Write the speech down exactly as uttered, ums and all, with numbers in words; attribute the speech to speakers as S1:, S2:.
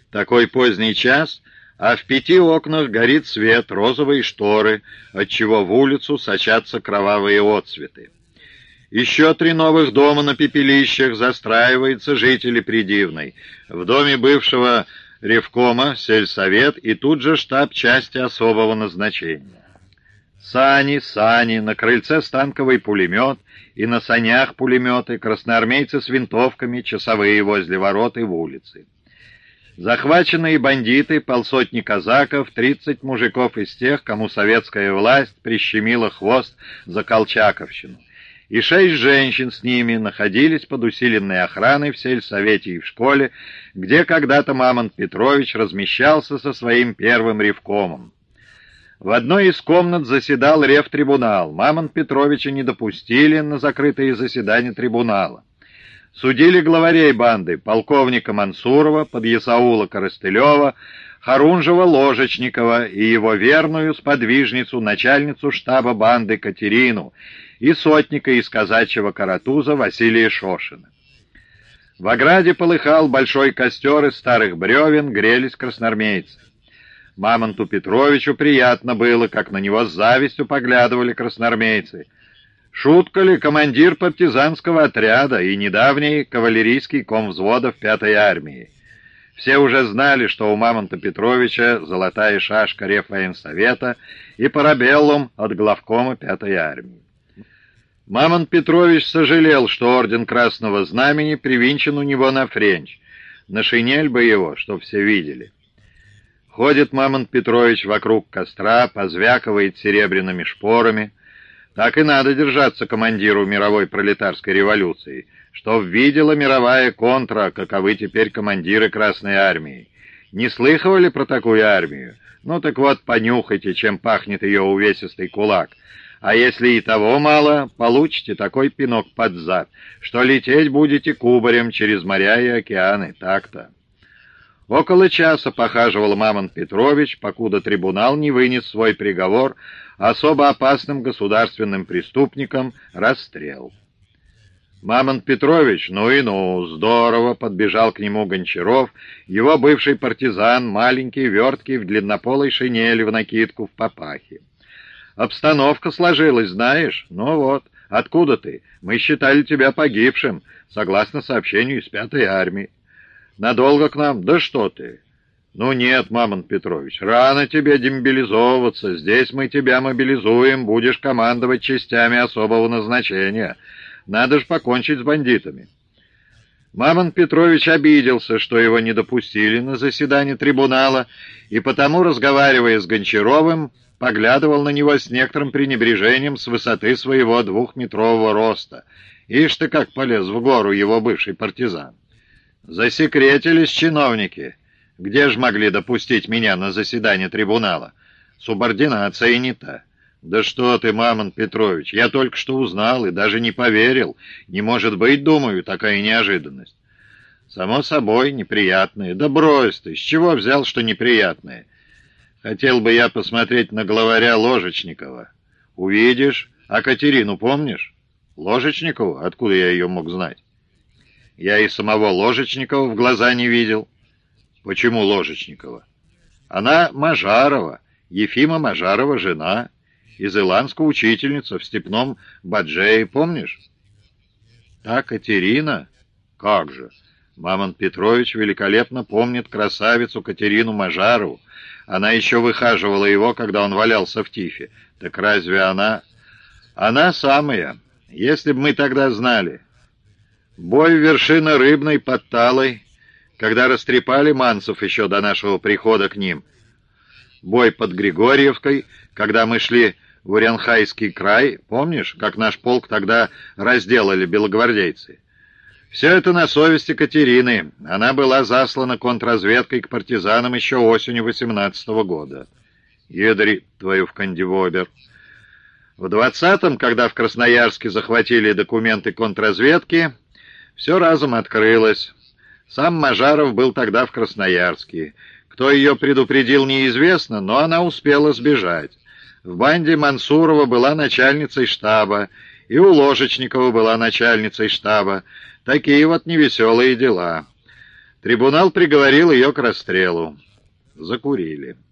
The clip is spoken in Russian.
S1: Такой поздний час, а в пяти окнах горит свет, розовые шторы, отчего в улицу сочатся кровавые отцветы. Еще три новых дома на пепелищах, застраиваются жители Придивной. В доме бывшего ревкома сельсовет и тут же штаб части особого назначения. Сани, сани, на крыльце станковый пулемет, и на санях пулеметы, красноармейцы с винтовками, часовые возле ворот и в улице. Захваченные бандиты, полсотни казаков, тридцать мужиков из тех, кому советская власть прищемила хвост за колчаковщину. И шесть женщин с ними находились под усиленной охраной в сельсовете и в школе, где когда-то Мамонт Петрович размещался со своим первым ревкомом. В одной из комнат заседал ревтрибунал. Мамонт Петровича не допустили на закрытые заседания трибунала. Судили главарей банды, полковника Мансурова, подъясаула Коростылева, Харунжева-Ложечникова и его верную сподвижницу, начальницу штаба банды Катерину и сотника из казачьего Каратуза Василия Шошина. В ограде полыхал большой костер из старых бревен, грелись красноармейцы. Мамонту Петровичу приятно было, как на него с завистью поглядывали красноармейцы. Шутка ли, командир партизанского отряда и недавний кавалерийский комвзвода в пятой армии. Все уже знали, что у Мамонта Петровича золотая шашка Реввоенсовета и парабеллум от главкома пятой армии. Мамонт Петрович сожалел, что орден Красного Знамени привинчен у него на френч. На шинель бы его, чтоб все видели. Ходит Мамонт Петрович вокруг костра, позвякивает серебряными шпорами. Так и надо держаться командиру мировой пролетарской революции, чтоб видела мировая контра, каковы теперь командиры Красной Армии. Не слыхивали про такую армию? Ну так вот, понюхайте, чем пахнет ее увесистый кулак. А если и того мало, получите такой пинок под зад, что лететь будете кубарем через моря и океаны, так-то. Около часа похаживал Мамонт Петрович, покуда трибунал не вынес свой приговор особо опасным государственным преступникам — расстрел. Мамонт Петрович, ну и ну, здорово, подбежал к нему Гончаров, его бывший партизан, маленький, верткий, в длиннополой шинели, в накидку, в папахе. Обстановка сложилась, знаешь? Ну вот, откуда ты? Мы считали тебя погибшим, согласно сообщению из пятой армии. Надолго к нам? Да что ты? Ну нет, Мамонт Петрович, рано тебе демобилизовываться. Здесь мы тебя мобилизуем, будешь командовать частями особого назначения. Надо ж покончить с бандитами. Мамонт Петрович обиделся, что его не допустили на заседание трибунала, и потому, разговаривая с Гончаровым, поглядывал на него с некоторым пренебрежением с высоты своего двухметрового роста. Ишь ты как полез в гору его бывший партизан. Засекретились чиновники. Где ж могли допустить меня на заседание трибунала? Субординация не та. Да что ты, Мамонт Петрович, я только что узнал и даже не поверил. Не может быть, думаю, такая неожиданность. Само собой, неприятные. Да брось ты, с чего взял, что неприятные? Хотел бы я посмотреть на главаря Ложечникова. Увидишь. А Катерину помнишь? Ложечникову? Откуда я ее мог знать? Я и самого Ложечникова в глаза не видел. Почему Ложечникова? Она Мажарова, Ефима Мажарова жена, из Иланска учительница в степном Баджее, помнишь? А Катерина? Как же! Мамонт Петрович великолепно помнит красавицу Катерину Мажарову. Она еще выхаживала его, когда он валялся в тифе. Так разве она... Она самая. Если бы мы тогда знали. Бой вершина Рыбной под Талой, когда растрепали манцев еще до нашего прихода к ним. Бой под Григорьевкой, когда мы шли в Урянхайский край. Помнишь, как наш полк тогда разделали белогвардейцы? Все это на совести Катерины. Она была заслана контрразведкой к партизанам еще осенью восемнадцатого года. Едри твою в кандивобер. В двадцатом, когда в Красноярске захватили документы контрразведки, все разом открылось. Сам Мажаров был тогда в Красноярске. Кто ее предупредил, неизвестно, но она успела сбежать. В банде Мансурова была начальницей штаба, и у Ложечникова была начальницей штаба. Такие вот невеселые дела. Трибунал приговорил ее к расстрелу. Закурили.